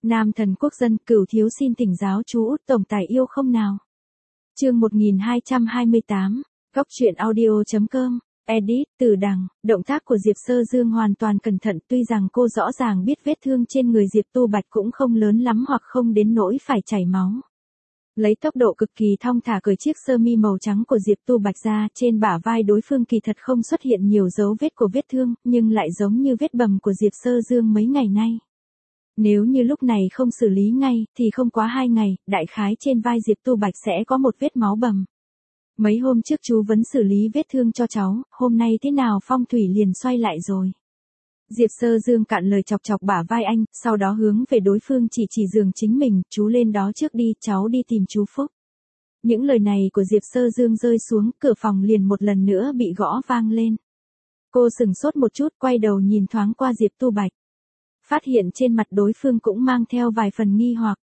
Nam thần quốc dân, Cửu thiếu xin thỉnh giáo chú Út tổng tài yêu không nào. Chương 1228, Góc truyện audio.com. Edit, Từ Đằng. Động tác của Diệp Sơ Dương hoàn toàn cẩn thận, tuy rằng cô rõ ràng biết vết thương trên người Diệp Tu Bạch cũng không lớn lắm hoặc không đến nỗi phải chảy máu. Lấy tốc độ cực kỳ thong thả cởi chiếc sơ mi màu trắng của Diệp Tu Bạch ra, trên bả vai đối phương kỳ thật không xuất hiện nhiều dấu vết của vết thương, nhưng lại giống như vết bầm của Diệp Sơ Dương mấy ngày nay. Nếu như lúc này không xử lý ngay, thì không quá 2 ngày, đại khái trên vai Diệp Tu Bạch sẽ có một vết máu bầm. Mấy hôm trước chú vẫn xử lý vết thương cho cháu, hôm nay thế nào phong thủy liền xoay lại rồi. Diệp Sơ Dương cạn lời chọc chọc bả vai anh, sau đó hướng về đối phương chỉ giường chính mình, chú lên đó trước đi, cháu đi tìm chú Phúc. Những lời này của Diệp Sơ Dương rơi xuống, cửa phòng liền một lần nữa bị gõ vang lên. Cô sửng sốt một chút, quay đầu nhìn thoáng qua Diệp Tu Bạch. Phát hiện trên mặt đối phương cũng mang theo vài phần nghi hoặc.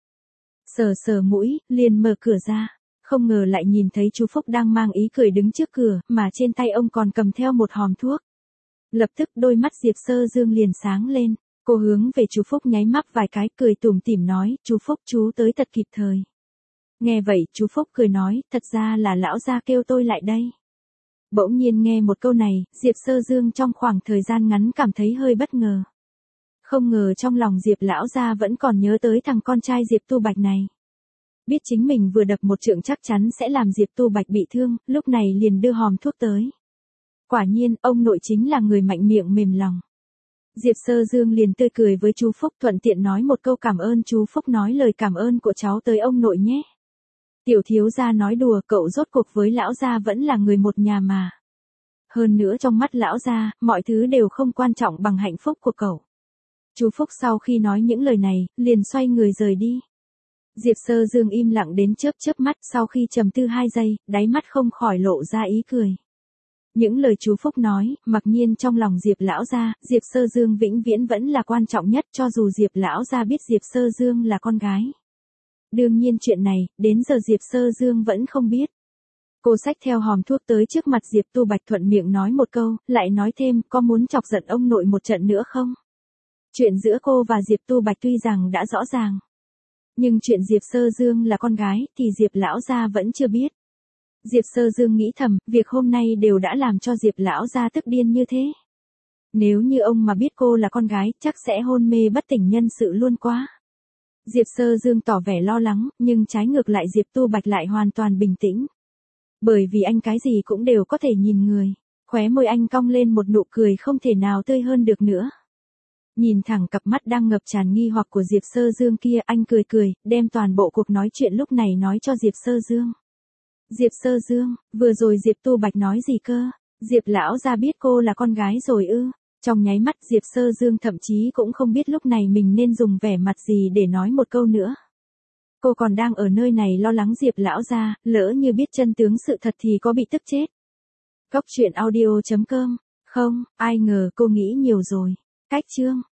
Sờ sờ mũi, liền mở cửa ra. Không ngờ lại nhìn thấy chú Phúc đang mang ý cười đứng trước cửa, mà trên tay ông còn cầm theo một hòm thuốc. Lập tức đôi mắt Diệp Sơ Dương liền sáng lên, cô hướng về chú Phúc nháy mắt vài cái, cười tủm tỉm nói, chú Phúc chú tới thật kịp thời. Nghe vậy, chú Phúc cười nói, thật ra là lão gia kêu tôi lại đây. Bỗng nhiên nghe một câu này, Diệp Sơ Dương trong khoảng thời gian ngắn cảm thấy hơi bất ngờ. Không ngờ trong lòng Diệp lão gia vẫn còn nhớ tới thằng con trai Diệp Tu Bạch này. Biết chính mình vừa đập một trượng chắc chắn sẽ làm Diệp Tu Bạch bị thương, lúc này liền đưa hòm thuốc tới. Quả nhiên, ông nội chính là người mạnh miệng mềm lòng. Diệp Sơ Dương liền tươi cười với chú Phúc, thuận tiện nói một câu cảm ơn. Chú Phúc nói lời cảm ơn của cháu tới ông nội nhé. Tiểu thiếu gia nói đùa, cậu rốt cuộc với lão gia vẫn là người một nhà mà. Hơn nữa trong mắt lão gia, mọi thứ đều không quan trọng bằng hạnh phúc của cậu. Chú Phúc sau khi nói những lời này, liền xoay người rời đi. Diệp Sơ Dương im lặng đến chớp mắt, sau khi trầm tư 2 giây, đáy mắt không khỏi lộ ra ý cười. Những lời chú Phúc nói, mặc nhiên trong lòng Diệp lão gia, Diệp Sơ Dương vĩnh viễn vẫn là quan trọng nhất, cho dù Diệp lão gia biết Diệp Sơ Dương là con gái. Đương nhiên chuyện này, đến giờ Diệp Sơ Dương vẫn không biết. Cô xách theo hòm thuốc tới trước mặt Diệp Tu Bạch, thuận miệng nói một câu, lại nói thêm, có muốn chọc giận ông nội một trận nữa không? Chuyện giữa cô và Diệp Tu Bạch tuy rằng đã rõ ràng. Nhưng chuyện Diệp Sơ Dương là con gái, thì Diệp lão gia vẫn chưa biết. Diệp Sơ Dương nghĩ thầm, việc hôm nay đều đã làm cho Diệp lão gia tức điên như thế. Nếu như ông mà biết cô là con gái, chắc sẽ hôn mê bất tỉnh nhân sự luôn quá. Diệp Sơ Dương tỏ vẻ lo lắng, nhưng trái ngược lại Diệp Tu Bạch lại hoàn toàn bình tĩnh. Bởi vì anh cái gì cũng đều có thể nhìn người. Khóe môi anh cong lên một nụ cười không thể nào tươi hơn được nữa. Nhìn thẳng cặp mắt đang ngập tràn nghi hoặc của Diệp Sơ Dương kia, anh cười, đem toàn bộ cuộc nói chuyện lúc này nói cho Diệp Sơ Dương. Diệp Sơ Dương, vừa rồi Diệp Tu Bạch nói gì cơ? Diệp lão gia biết cô là con gái rồi ư? Trong nháy mắt Diệp Sơ Dương thậm chí cũng không biết lúc này mình nên dùng vẻ mặt gì để nói một câu nữa. Cô còn đang ở nơi này lo lắng Diệp lão gia, lỡ như biết chân tướng sự thật thì có bị tức chết. Góc truyện audio.com. Không, ai ngờ cô nghĩ nhiều rồi. Cách chương